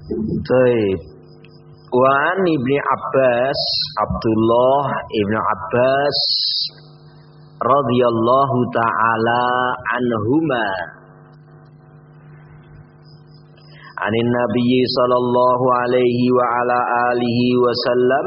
Baik. Wa an Ibnu Abbas, Abdullah Ibnu Abbas radhiyallahu taala anhuma. Anin Nabi sallallahu alaihi wa ala alihi wasallam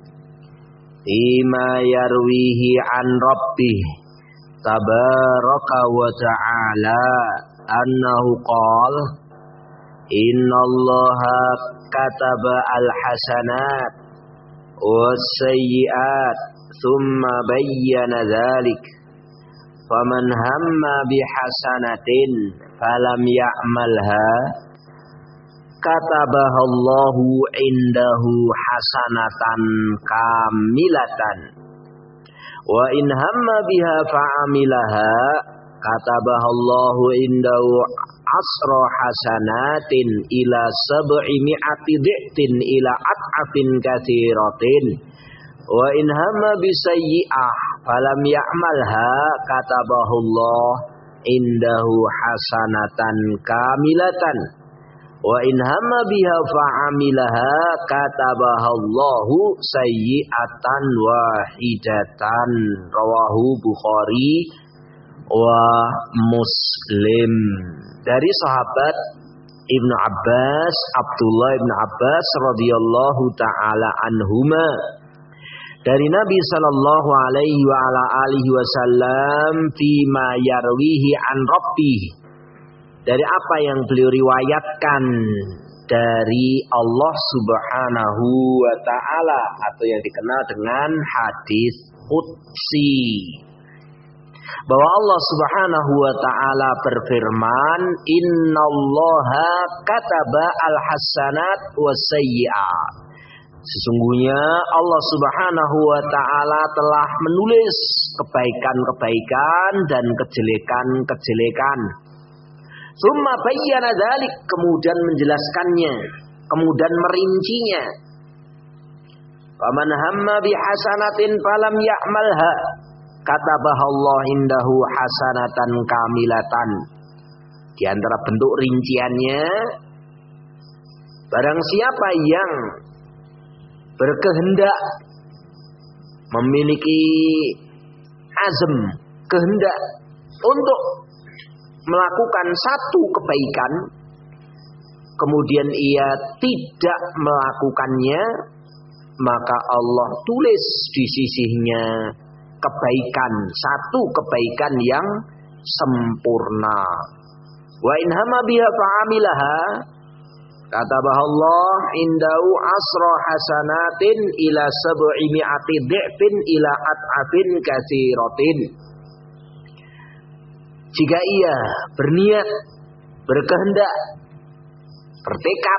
bima yarwihi an rabbih tabaraka wa ta'ala annahu qala innallaha kataba al-hasanat was-sayyi'at thumma bayyana dhalik faman hamma bihasanatin falam ya'malha katabahallahu indahu hasanatan kamilatan wa in hamma biha fa'amilaha katabahallahu indahu asra hasanatin ila sab'i mi'ati dhi'tin ila at'afin katsiratin wa in hamma bisayyi'ah falam ya'malha katabahullahu indahu hasanatan kamilatan wa in hamma biha fa'amilaha katabahallahu sayyi'atan wahidatan rawahu Bukhari wa Muslim. Dari sahabat Ibnu Abbas, Abdullah Ibnu Abbas radhiyallahu taala anhuma, dari Nabi sallallahu alaihi wa ala alihi wasallam fima yarwihi an rabbih, dari apa yang beliau riwayatkan dari Allah Subhanahu wa taala atau yang dikenal dengan hadis qudsi, bahwa Allah Subhanahu wa taala berfirman, innallaha kataba al-hasanat was-sayyi'at. Sesungguhnya Allah Subhanahu wa taala telah menulis kebaikan-kebaikan dan kejelekan-kejelekan. Tsumma bayyana dzalik, kemudian menjelaskannya, kemudian merincinya. Faman hamma bihasanatin falam ya'malha katabahallahu indahu hasanatan kamilatan. Di antara bentuk rinciannya, barang siapa yang berkehendak, memiliki azam, kehendak untuk melakukan satu kebaikan, kemudian ia tidak melakukannya, maka Allah tulis di sisinya kebaikan, satu kebaikan yang sempurna. Wa in hamma biha fa'amilaha katabahallahu indahu asra hasanatin ila sab'i mi'ati dhi'fin ila at'afin katsiratin. Jika ia berniat, berkehendak, bertekad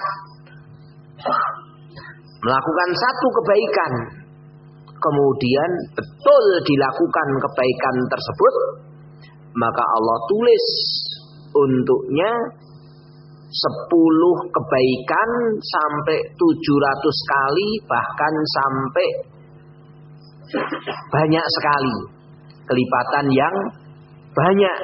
melakukan satu kebaikan, kemudian betul dilakukan kebaikan tersebut, maka Allah tulis untuknya 10 kebaikan sampai 700 kali, bahkan sampai banyak sekali, kelipatan yang banyak.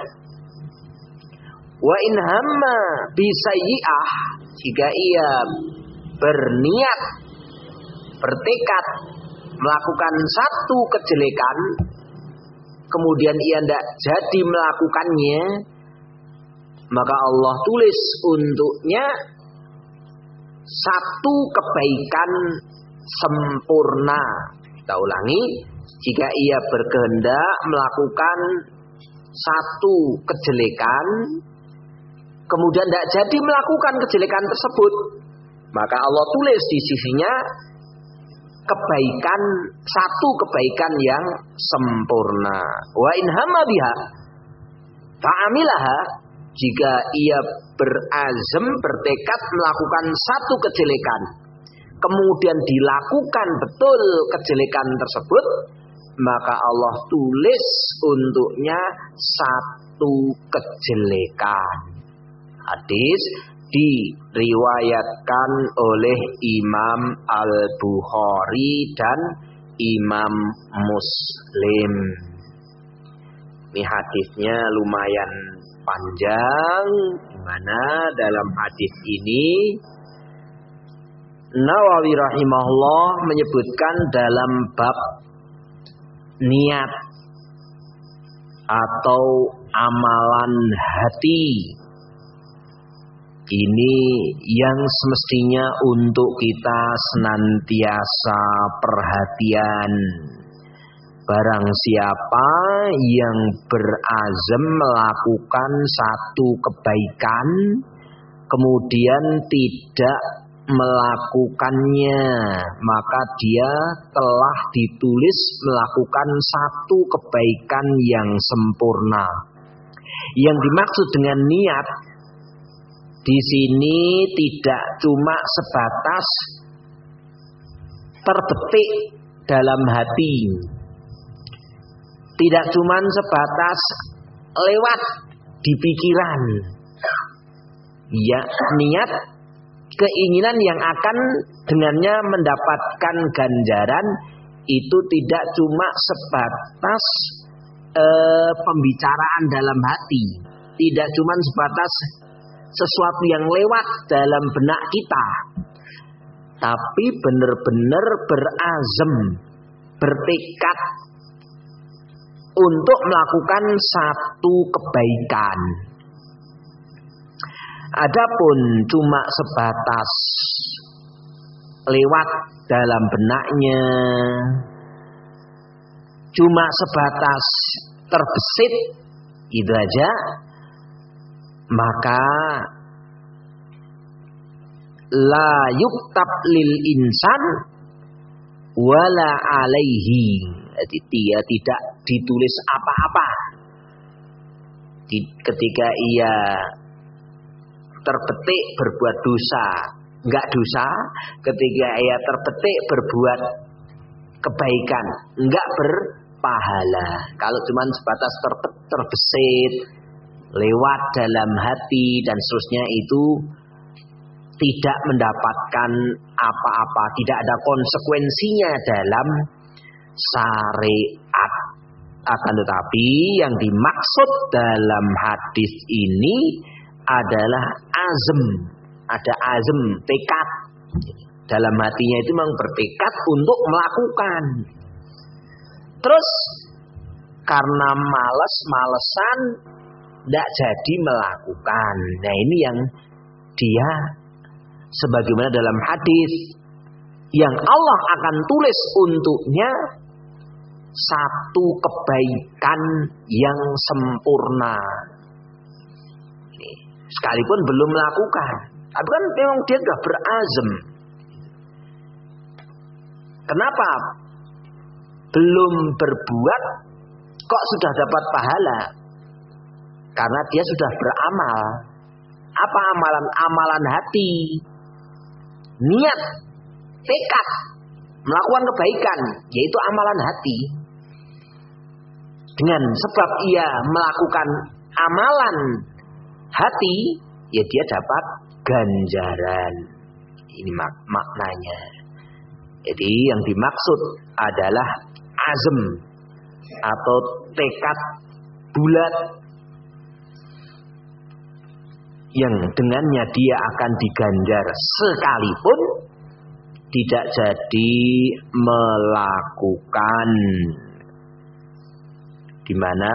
Wa in hamma bisayyi'ah, jika ia berniat, bertekad melakukan satu kejelekan, kemudian ia tidak jadi melakukannya, maka Allah tulis untuknya satu kebaikan sempurna. Kita ulangi, jika ia berkehendak melakukan satu kejelekan, kemudian tidak jadi melakukan kejelekan tersebut, maka Allah tulis di sisinya kebaikan, satu kebaikan yang sempurna. Wa in hamma biha fa'amilaha, jika ia berazam, bertekad melakukan satu kejelekan, kemudian dilakukan betul kejelekan tersebut, maka Allah tulis untuknya satu kejelekan. Hadis diriwayatkan oleh Imam Al-Bukhari dan Imam Muslim. Ini hadisnya lumayan panjang, di mana dalam hadis ini Nawawi rahimahullah menyebutkan dalam bab niat atau amalan hati, ini yang semestinya untuk kita senantiasa perhatian. Barang siapa yang berazam melakukan satu kebaikan, kemudian tidak melakukannya, maka dia telah ditulis melakukan satu kebaikan yang sempurna. Yang dimaksud dengan niat di sini tidak cuma sebatas terbetik dalam hati, tidak cuma sebatas lewat di pikiran. Ya, niat keinginan yang akan dengannya mendapatkan ganjaran itu tidak cuma sebatas pembicaraan dalam hati, tidak cuma sebatas sesuatu yang lewat dalam benak kita, tapi benar-benar berazam, bertekad untuk melakukan satu kebaikan. Adapun cuma sebatas lewat dalam benaknya, cuma sebatas terbesit itu aja, maka la yuktab lil insan wala alaihi. Jadi dia tidak ditulis apa-apa ketika ia terbetik berbuat dosa, enggak dosa. Ketika ia terbetik berbuat kebaikan, enggak berpahala. Kalau cuma sebatas terbesit lewat dalam hati dan seterusnya, itu tidak mendapatkan apa-apa, tidak ada konsekuensinya dalam syariat. Akan tetapi yang dimaksud dalam hadis ini adalah azm, ada azm, tekad. Dalam hatinya itu memang bertekad untuk melakukan. Terus karena males-malesan tidak jadi melakukan. Nah, ini yang dia sebagaimana dalam hadis yang Allah akan tulis untuknya satu kebaikan yang sempurna. Sekalipun belum melakukan, tapi kan memang dia sudah berazam. Kenapa belum berbuat kok sudah dapat pahala? Karena dia sudah beramal. Apa amalan? Amalan hati, niat, tekad melakukan kebaikan, yaitu amalan hati. Dengan sebab ia melakukan amalan hati, ya dia dapat ganjaran. Ini maknanya. Jadi yang dimaksud adalah azm atau tekad bulat yang dengannya dia akan diganjar sekalipun tidak jadi melakukan. Di mana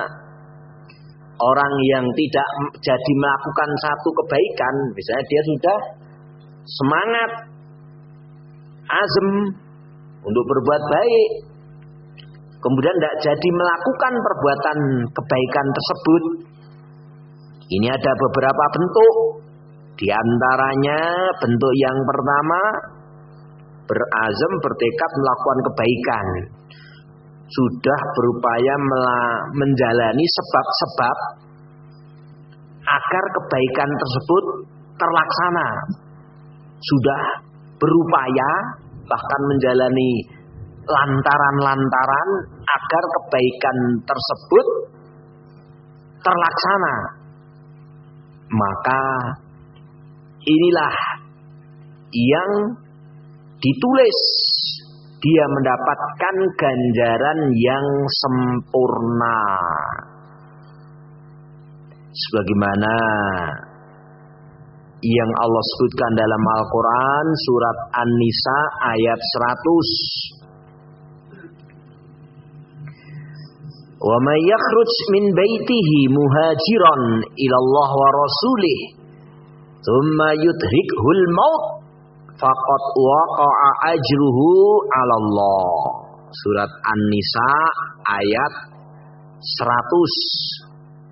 orang yang tidak jadi melakukan satu kebaikan, misalnya dia sudah semangat, azam untuk berbuat baik, kemudian tidak jadi melakukan perbuatan kebaikan tersebut. Ini ada beberapa bentuk. Di antaranya bentuk yang pertama, berazam, bertekad melakukan kebaikan. Sudah berupaya menjalani sebab-sebab agar kebaikan tersebut terlaksana. Sudah berupaya bahkan menjalani lantaran-lantaran agar kebaikan tersebut terlaksana. Maka inilah yang ditulis, dia mendapatkan ganjaran yang sempurna. Sebagaimana yang Allah sebutkan dalam Al-Quran surat An-Nisa ayat 100. Wa may yakhruj min baitihi muhajiran ila Allah wa rasulih thumma yudrikhul maut faqad waqa'a ajruhu 'ala Allah. Surat An-Nisa ayat 100.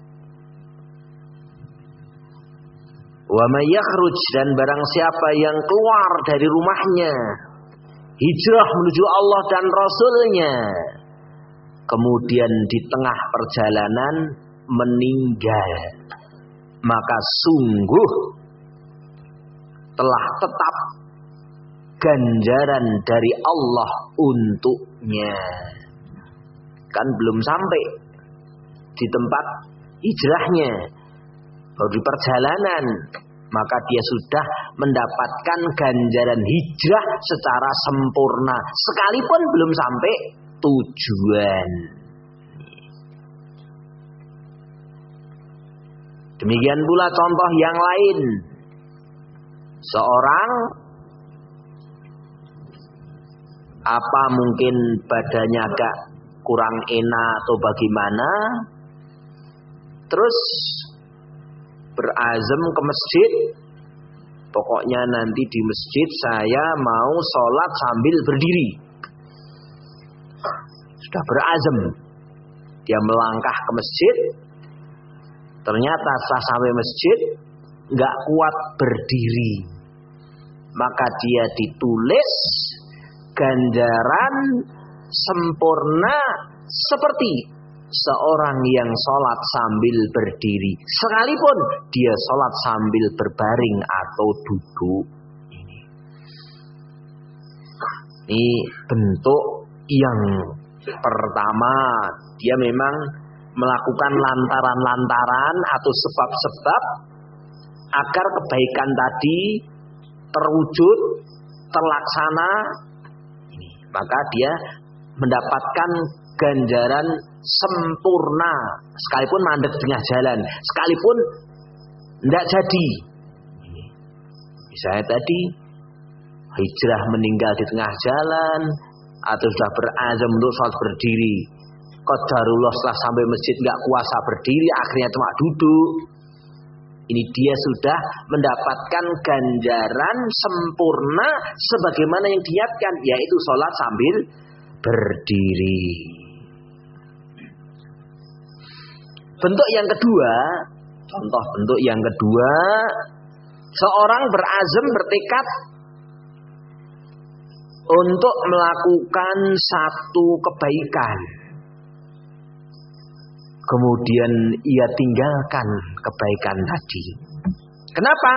Wa may yakhruj, dan barang siapa yang keluar dari rumahnya hijrah menuju Allah dan Rasulnya, kemudian di tengah perjalanan meninggal, maka sungguh telah tetap ganjaran dari Allah untuknya. Kan belum sampai di tempat hijrahnya, baru di perjalanan, maka dia sudah mendapatkan ganjaran hijrah secara sempurna, sekalipun belum sampai tujuan. Demikian pula contoh yang lain. Seorang mungkin badannya agak kurang enak atau bagaimana, terus berazam ke masjid, pokoknya nanti di masjid saya mau sholat sambil berdiri. Sudah berazam, dia melangkah ke masjid, ternyata setelah sampai masjid nggak kuat berdiri, maka dia ditulis ganjaran sempurna seperti seorang yang sholat sambil berdiri, sekalipun dia sholat sambil berbaring atau duduk. Ini bentuk yang pertama, dia memang melakukan lantaran-lantaran atau sebab-sebab agar kebaikan tadi terwujud, terlaksana. Maka dia mendapatkan ganjaran sempurna, sekalipun mandek di tengah jalan, sekalipun tidak jadi. Misalnya tadi hijrah meninggal di tengah jalan, atau sudah berazam untuk sholat berdiri, qadarullah setelah sampai masjid nggak kuasa berdiri, akhirnya cuma duduk. Ini dia sudah mendapatkan ganjaran sempurna sebagaimana yang diniatkan, yaitu sholat sambil berdiri. Bentuk yang kedua, contoh bentuk yang kedua, seorang berazam, bertekad untuk melakukan satu kebaikan, kemudian ia tinggalkan kebaikan tadi. Kenapa?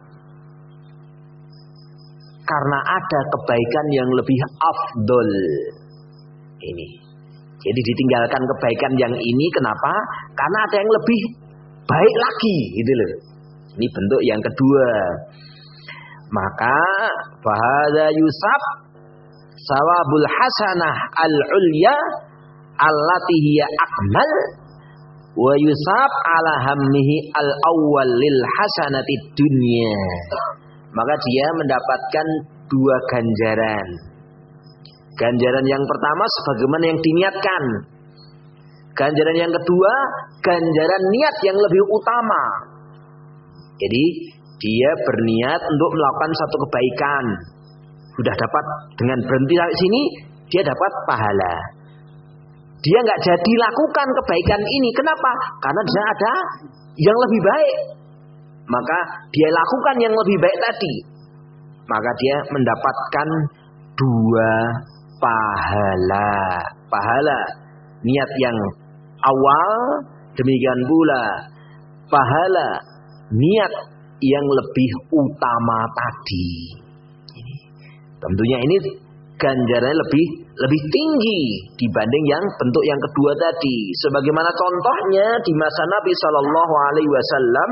Karena ada kebaikan yang lebih afdol. Ini. Jadi ditinggalkan kebaikan yang ini, kenapa? Karena ada yang lebih baik lagi, gitu loh. Ini bentuk yang kedua. Maka fahadha yusab sawabul hasanah al-ulya allati hiya akmal wa yusab ala hammihi al-awwal lil hasanati dunya. Maka dia mendapatkan dua ganjaran. Ganjaran yang pertama sebagaimana yang diniatkan. Ganjaran yang kedua, ganjaran niat yang lebih utama. Jadi dia berniat untuk melakukan satu kebaikan. Sudah dapat, dengan berhenti sampai sini, dia dapat pahala. Dia nggak jadi lakukan kebaikan ini. Kenapa? Karena di sana ada yang lebih baik. Maka dia lakukan yang lebih baik tadi. Maka dia mendapatkan dua pahala. Pahala niat yang awal, demikian pula pahala niat yang lebih utama tadi. Tentunya ini ganjarannya lebih tinggi dibanding yang bentuk yang kedua tadi. Sebagaimana contohnya di masa Nabi Shallallahu Alaihi Wasallam,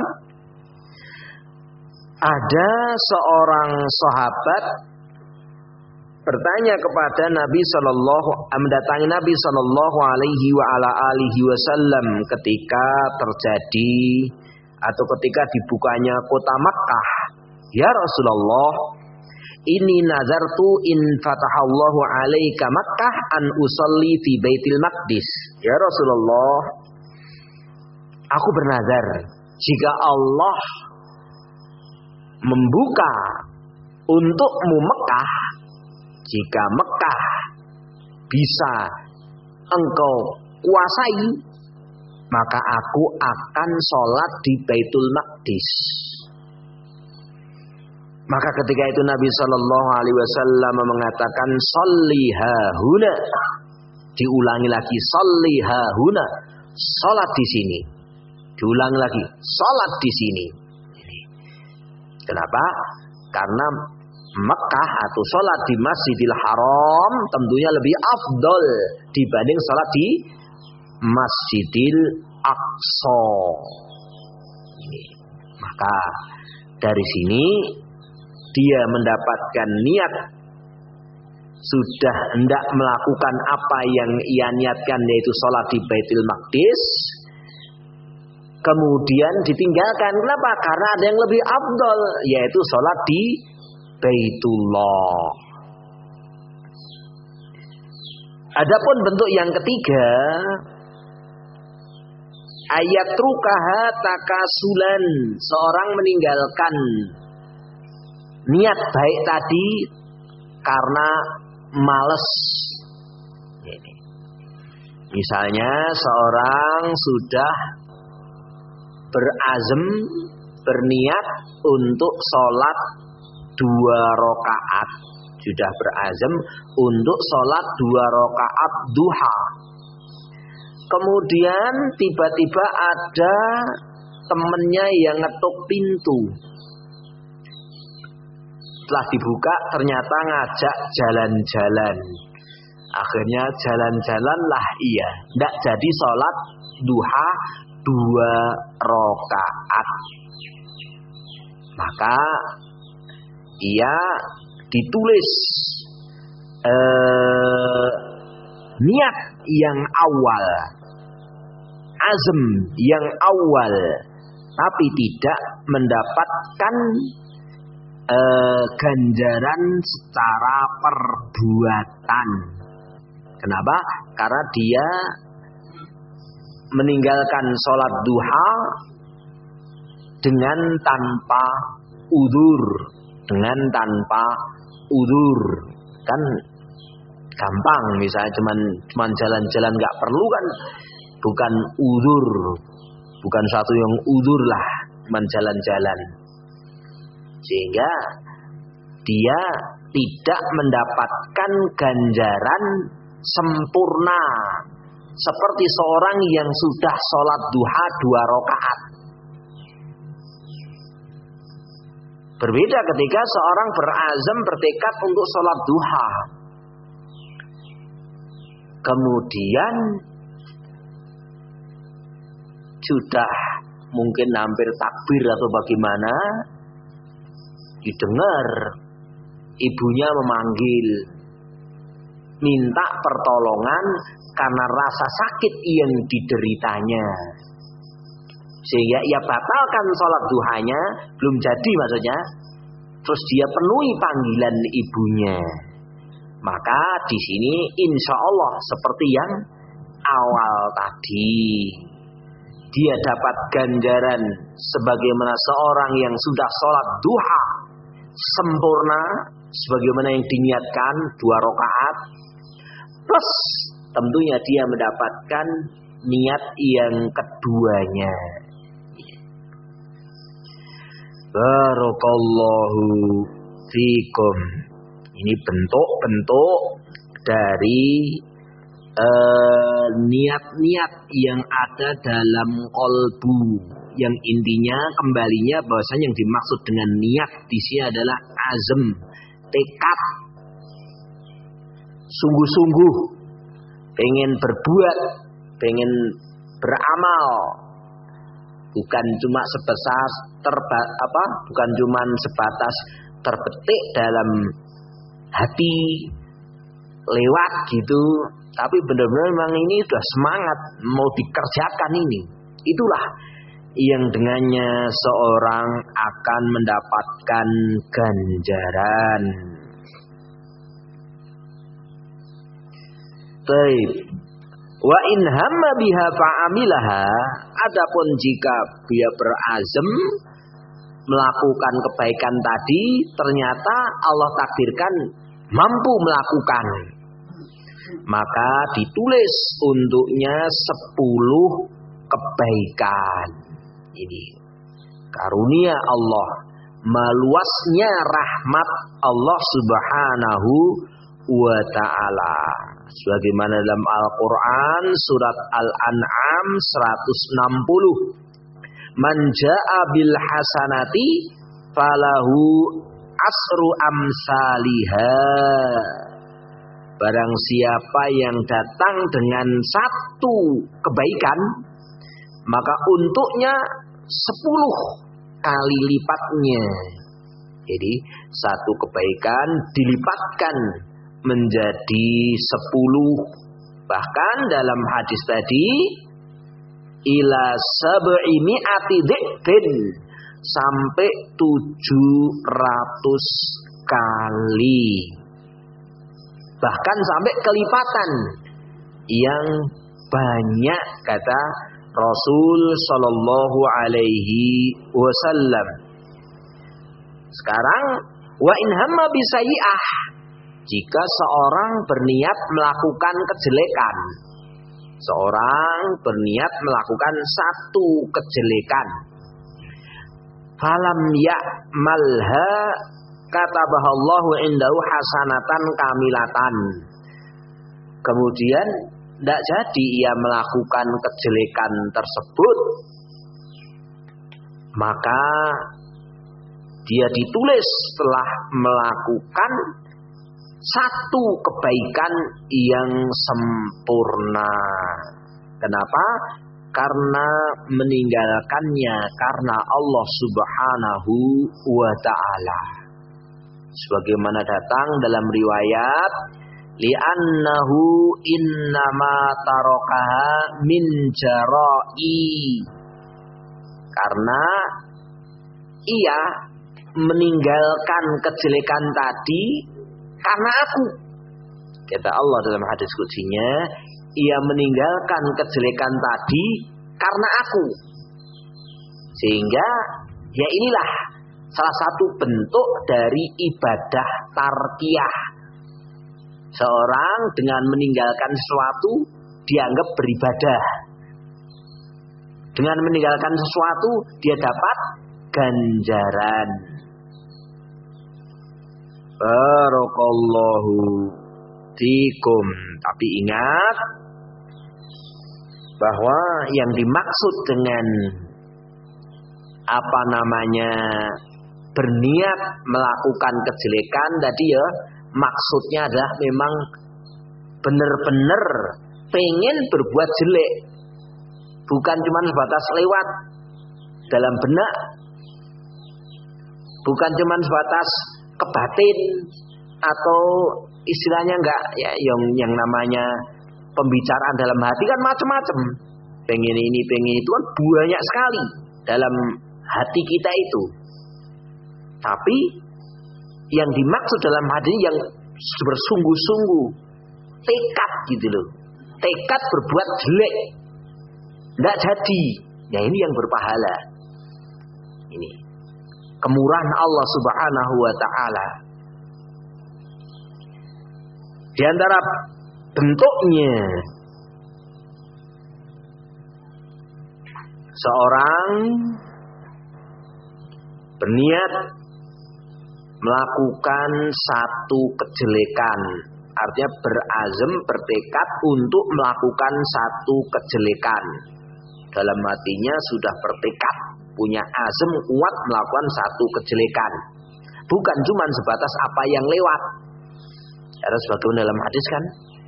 ada seorang sahabat bertanya kepada Nabi mendatangi Nabi Shallallahu Alaihi Wasallam ketika terjadi atau ketika dibukanya kota Makkah. Ya Rasulullah, ini nazartu in fatahallahu alaika Makkah an usolli fi Baitil Maqdis. Ya Rasulullah, aku bernazar jika Allah membuka untukmu Mekah, jika Mekah bisa engkau kuasai, maka aku akan sholat di Baitul Maqdis. Maka ketika itu Nabi Shallallahu Alaihi Wasallam mengatakan sholliha huna, diulangi lagi sholliha huna, sholat di sini, diulangi lagi sholat di sini. Kenapa? Karena Mekah atau sholat di Masjidil Haram tentunya lebih afdol dibanding sholat di Masjidil Aqsa. Maka dari sini dia mendapatkan niat, sudah hendak melakukan apa yang ia niatkan, yaitu sholat di Baitul Maqdis. Kemudian ditinggalkan. Kenapa? Karena ada yang lebih afdol, yaitu sholat di Baitullah. Adapun bentuk yang ketiga, ayat rukaha takasulan, seorang meninggalkan niat baik tadi karena males. Misalnya seorang sudah berazam, berniat untuk sholat 2 rakaat, sudah berazam untuk sholat 2 rakaat duha. Kemudian tiba-tiba ada temennya yang ngetuk pintu. Setelah dibuka ternyata ngajak jalan-jalan. Akhirnya jalan-jalan lah ia. Tidak jadi sholat duha 2 rakaat. Maka ia ditulis niat yang awal, azm yang awal, tapi tidak mendapatkan ganjaran secara perbuatan. Kenapa? Karena dia meninggalkan sholat duha dengan tanpa udzur, kan gampang. Misalnya cuman jalan-jalan nggak perlu kan, bukan udzur, bukan satu yang udzur lah, cuman jalan-jalan, sehingga dia tidak mendapatkan ganjaran sempurna seperti seorang yang sudah sholat duha 2 rakaat. Berbeda ketika seorang berazam, bertekad untuk sholat duha, kemudian sudah mungkin hampir takbir atau bagaimana, didengar ibunya memanggil, minta pertolongan karena rasa sakit yang dideritanya, sehingga ia batalkan sholat duhanya, belum jadi maksudnya, terus dia penuhi panggilan ibunya. Maka di sini insya Allah seperti yang awal tadi, dia dapat ganjaran sebagaimana seorang yang sudah sholat duha sempurna, sebagaimana yang diniatkan 2 rakaat, plus tentunya dia mendapatkan niat yang keduanya. Barakallahu fikum. Ini bentuk-bentuk dari niat-niat yang ada dalam qalbu, yang intinya kembalinya bahwasanya yang dimaksud dengan niat di sini adalah azm, tekad, sungguh-sungguh pengen berbuat, pengen beramal, bukan cuma bukan cuma sebatas terbetik dalam hati lewat gitu, tapi benar-benar memang ini sudah semangat mau dikerjakan ini. Itulah yang dengannya seorang akan mendapatkan ganjaran. Baik. Wa in hamma biha fa'amilaha, adapun jika dia berazam melakukan kebaikan tadi, ternyata Allah takdirkan mampu melakukan, maka ditulis untuknya 10 kebaikan. Ini karunia Allah, meluasnya rahmat Allah Subhanahu wa ta'ala. Sebagaimana dalam Al-Quran surat Al-An'am 160, man ja'a bil hasanati falahu asru amsalihha. Barang siapa yang datang dengan 1 kebaikan, maka untuknya 10 kali lipatnya. Jadi 1 kebaikan dilipatkan menjadi 10. Bahkan dalam hadis tadi ila sab'i mi'ati dhi'fin, sampai 700 kali. Bahkan sampai kelipatan yang banyak, kata Rasul sallallahu alaihi wasallam. Sekarang wa in hamma bisayyi'ah, jika seorang berniat melakukan kejelekan, seorang berniat melakukan 1 kejelekan, falam ya'malha katabahallahu indahu hasanatan kamilatan, kemudian tidak jadi ia melakukan kejelekan tersebut, maka dia ditulis setelah melakukan 1 kebaikan yang sempurna. Kenapa? Karena meninggalkannya karena Allah Subhanahu wa ta'ala. Sebagaimana datang dalam riwayat, li'annahu innama tarakaha min jara'i, karena ia meninggalkan kejelekan tadi karena aku. Kata Allah dalam hadis qudsiynya, ia meninggalkan kejelekan tadi karena aku. Sehingga ya inilah salah satu bentuk dari ibadah tarkiyah. Seorang dengan meninggalkan sesuatu dianggap beribadah. Dengan meninggalkan sesuatu dia dapat ganjaran. Barakallahu fikum. Tapi ingat bahwa yang dimaksud dengan berniat melakukan kejelekan tadi ya, maksudnya adalah memang benar-benar pengen berbuat jelek, bukan cuma sebatas lewat dalam benak, bukan cuma sebatas kebatin, atau istilahnya enggak ya, yang namanya pembicaraan dalam hati kan macam-macam. Pengen ini, pengen itu kan banyak sekali dalam hati kita itu. Tapi yang dimaksud dalam hati yang bersungguh-sungguh, tekad gitu loh. Tekad berbuat jelek, enggak jadi. Ya ini yang berpahala. Ini kemurahan Allah Subhanahu wa ta'ala. Di antara bentuknya seorang berniat melakukan 1 kejelekan, artinya berazam, bertekad untuk melakukan 1 kejelekan. Dalam hatinya sudah bertekad, punya azam kuat melakukan 1 kejelekan. Bukan cuma sebatas apa yang lewat. Karena sebagaimana dalam hadis kan,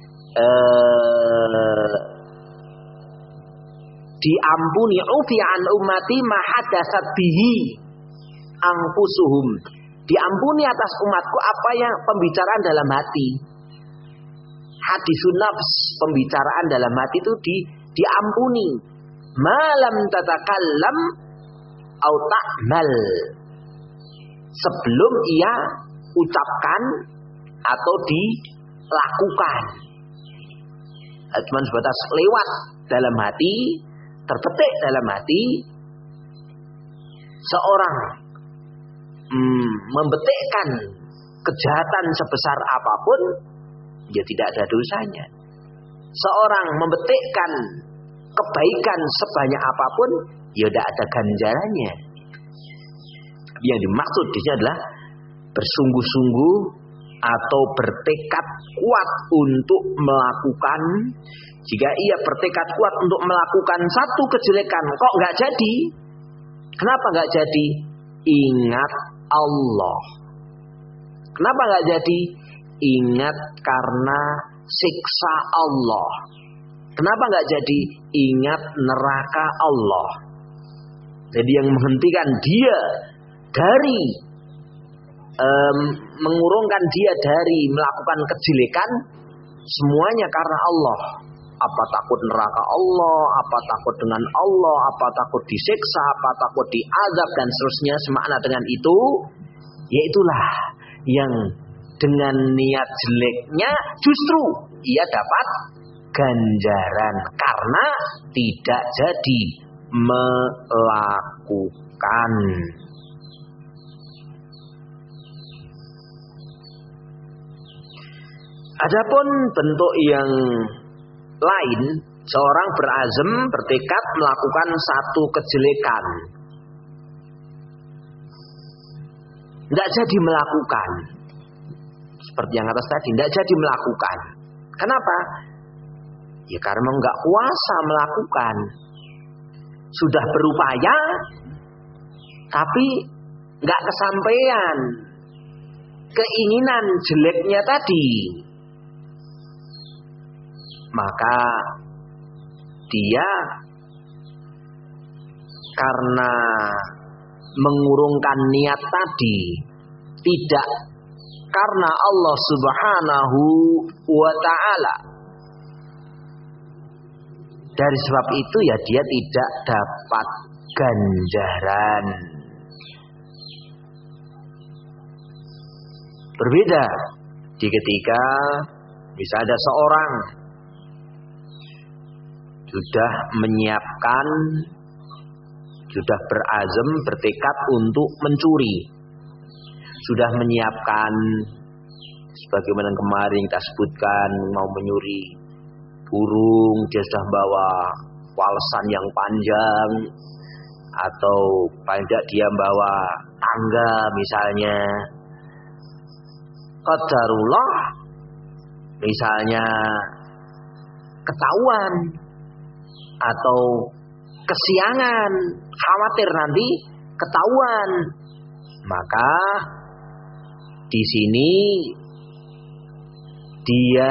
diampuni ufi'an ummati ma hadatsat bihi anfusuhum. Diampuni atas umatku apa yang pembicaraan dalam hati. Hadisun nafs, pembicaraan dalam hati itu diampuni. malam tatakallam au ta'mal, sebelum ia ucapkan atau dilakukan. Cuma sebatas lewat dalam hati, terpetik dalam hati. Seorang membetikkan kejahatan sebesar apapun, dia tidak ada dosanya. Seorang membetikkan kebaikan sebanyak apapun, ya tidak ada ganjarannya. Yang dimaksud di sini adalah bersungguh-sungguh atau bertekad kuat untuk melakukan. Jika ia bertekad kuat untuk melakukan satu kejelekan, kok nggak jadi? Kenapa nggak jadi? Ingat Allah. Kenapa nggak jadi? Ingat karena siksa Allah. Kenapa nggak jadi? Ingat neraka Allah. Jadi yang menghentikan dia dari mengurungkan dia dari melakukan kejelekan, semuanya karena Allah. Apa takut neraka Allah, apa takut dengan Allah, apa takut disiksa, apa takut diazab dan seterusnya semakna dengan itu. Yaitulah yang dengan niat jeleknya justru ia dapat ganjaran karena tidak jadi melakukan. Adapun bentuk yang lain, seorang berazam bertekad melakukan satu kejelekan, tidak jadi melakukan. Seperti yang atas tadi, tidak jadi melakukan. Kenapa? Ya karena nggak kuasa melakukan. Sudah berupaya, tapi nggak kesampaian keinginan jeleknya tadi. Maka dia karena mengurungkan niat tadi, tidak karena Allah Subhanahu wa ta'ala. Dari sebab itu ya dia tidak dapat ganjaran. Berbeda di ketika bisa ada seorang sudah menyiapkan, sudah berazam, bertekad untuk mencuri. Sudah menyiapkan, sebagaimana kemarin kita sebutkan, mau menyuri burung, dia sudah bawa walesan yang panjang, atau paling tidak dia bawa tangga misalnya. Qadarullah, misalnya ketahuan, atau kesiangan, khawatir nanti ketahuan, maka di sini dia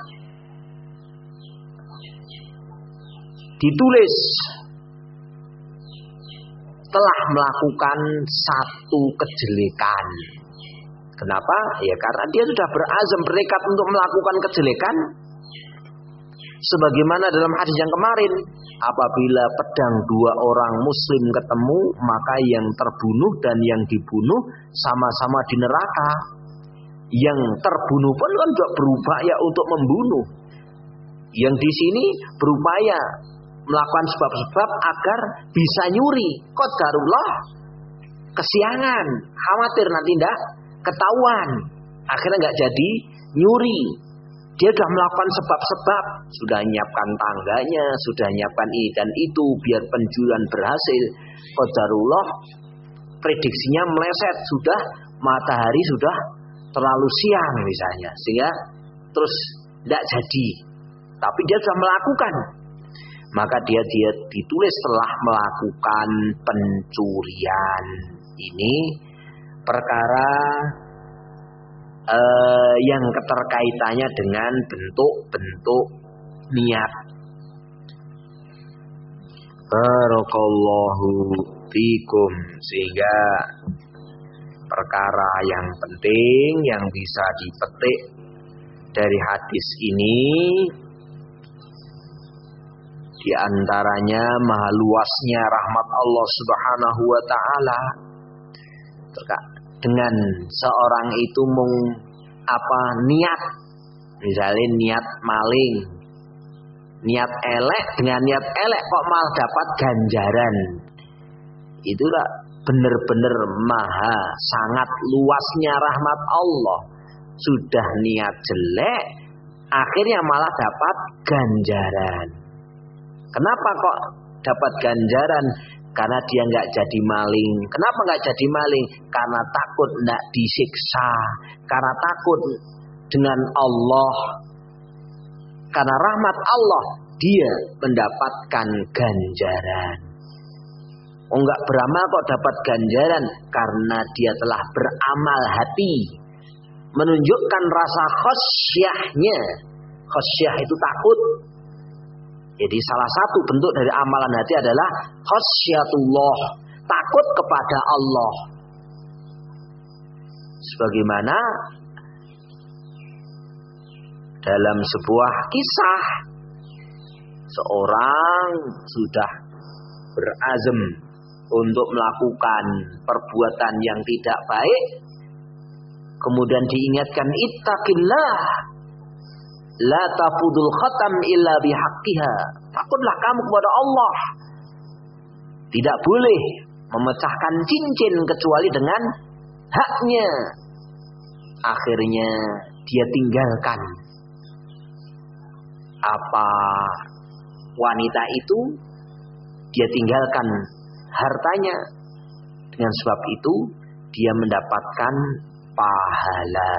ditulis telah melakukan satu kejelekan. Kenapa? Ya karena dia sudah berazam, bertekad untuk melakukan kejelekan. Sebagaimana dalam hadis yang kemarin, apabila pedang dua orang muslim ketemu, maka yang terbunuh dan yang dibunuh sama-sama di neraka. Yang terbunuh pun kan juga berupaya untuk membunuh. Yang di sini berupaya melakukan sebab-sebab agar bisa nyuri. Qadarullah, kesiangan, khawatir nanti tidak ketahuan, akhirnya nggak jadi nyuri. Dia sudah melakukan sebab-sebab, sudah nyiapkan tangganya, sudah nyiapkan ini dan itu biar pencurian berhasil. Qadarullah, prediksinya meleset, sudah matahari sudah terlalu siang misalnya, sehingga terus tidak jadi. Tapi dia sudah melakukan, maka dia ditulis telah melakukan pencurian. Ini perkara yang keterkaitannya dengan bentuk-bentuk niat. Barakallahu fikum. Sehingga perkara yang penting yang bisa dipetik dari hadis ini, Di antaranya maha luasnya rahmat Allah Subhanahu wa taala. Dengan seorang itu niat, misalnya niat maling, niat elek, dengan niat elek kok malah dapat ganjaran. Itulah benar-benar maha sangat luasnya rahmat Allah. Sudah niat jelek, akhirnya malah dapat ganjaran. Kenapa kok dapat ganjaran? Karena dia nggak jadi maling. Kenapa nggak jadi maling? Karena takut nggak disiksa. Karena takut dengan Allah. Karena rahmat Allah, dia mendapatkan ganjaran. Oh, nggak beramal kok dapat ganjaran? Karena dia telah beramal hati, menunjukkan rasa khosyahnya. Khosyah itu takut. Jadi salah satu bentuk dari amalan hati adalah khosyatullah, takut kepada Allah. Sebagaimana dalam sebuah kisah, seorang sudah berazam untuk melakukan perbuatan yang tidak baik, kemudian diingatkan, ittaqillah, la tafudul khatam illa bihaqqiha. Takutlah kamu kepada Allah. Tidak boleh memecahkan cincin kecuali dengan haknya. Akhirnya dia tinggalkan apa wanita itu, dia tinggalkan hartanya. Dengan sebab itu dia mendapatkan pahala.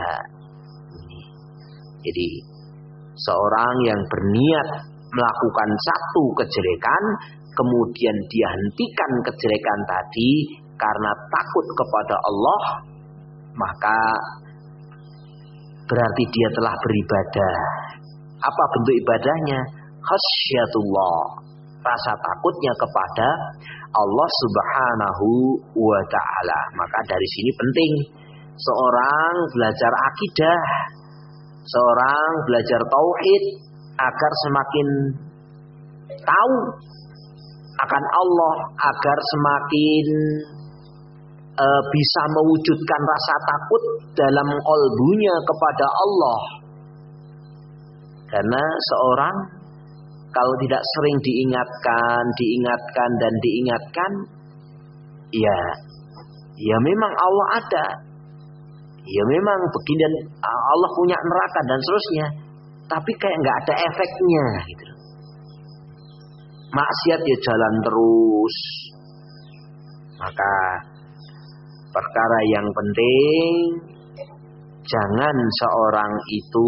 Jadi seorang yang berniat melakukan satu kejelekan, kemudian dia hentikan kejelekan tadi karena takut kepada Allah, maka berarti dia telah beribadah. Apa bentuk ibadahnya? Khasyatullah, rasa takutnya kepada Allah Subhanahu wa ta'ala. Maka dari sini penting seorang belajar akidah, seorang belajar tauhid agar semakin tahu akan Allah, agar semakin bisa mewujudkan rasa takut dalam qalbunya kepada Allah. Karena seorang kalau tidak sering diingatkan dan diingatkan, ya memang Allah ada. Ya memang begini dan Allah punya neraka dan seterusnya. Tapi kayak nggak ada efeknya gitu. Maksiat ya jalan terus. Maka perkara yang penting, jangan seorang itu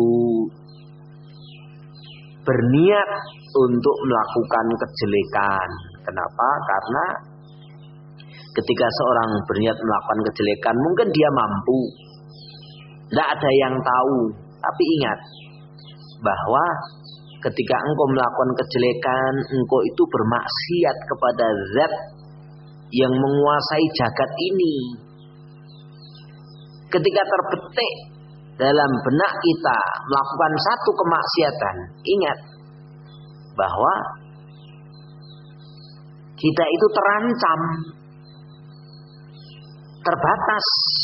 berniat untuk melakukan kejelekan. Kenapa? Karena ketika seorang berniat melakukan kejelekan, mungkin dia mampu. Tidak ada yang tahu. Tapi ingat bahwa ketika engkau melakukan kejelekan, engkau itu bermaksiat kepada zat yang menguasai jagat ini. Ketika terbetik dalam benak kita melakukan satu kemaksiatan, ingat bahwa kita itu terancam, terbatas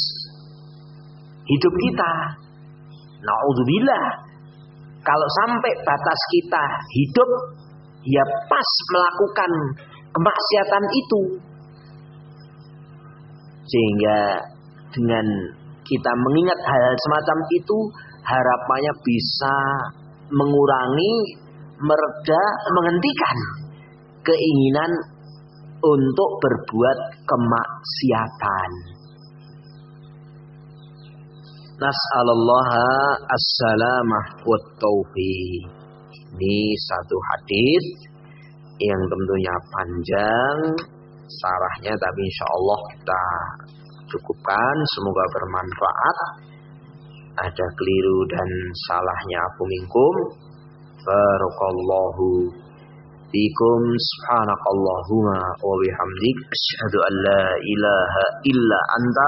hidup kita. Na'udzubillah, kalau sampai batas kita hidup, ya pas melakukan kemaksiatan itu. Sehingga dengan kita mengingat hal semacam itu, harapannya bisa mengurangi, mereda, menghentikan keinginan untuk berbuat kemaksiatan. Nas'alullaha as-salamah wa taufiq. Ini satu hadis yang tentunya panjang sarahnya, tapi insyaallah kita cukupkan. Semoga bermanfaat. Ada keliru dan salahnya afu minkum. Barakallahu fikum. Subhanakallahumma wa bihamdik, asyhadu an la ilaha illa anta,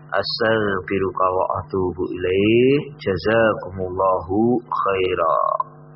astaghfiruka wa atubu ilaik. Jazakumullahu khairan.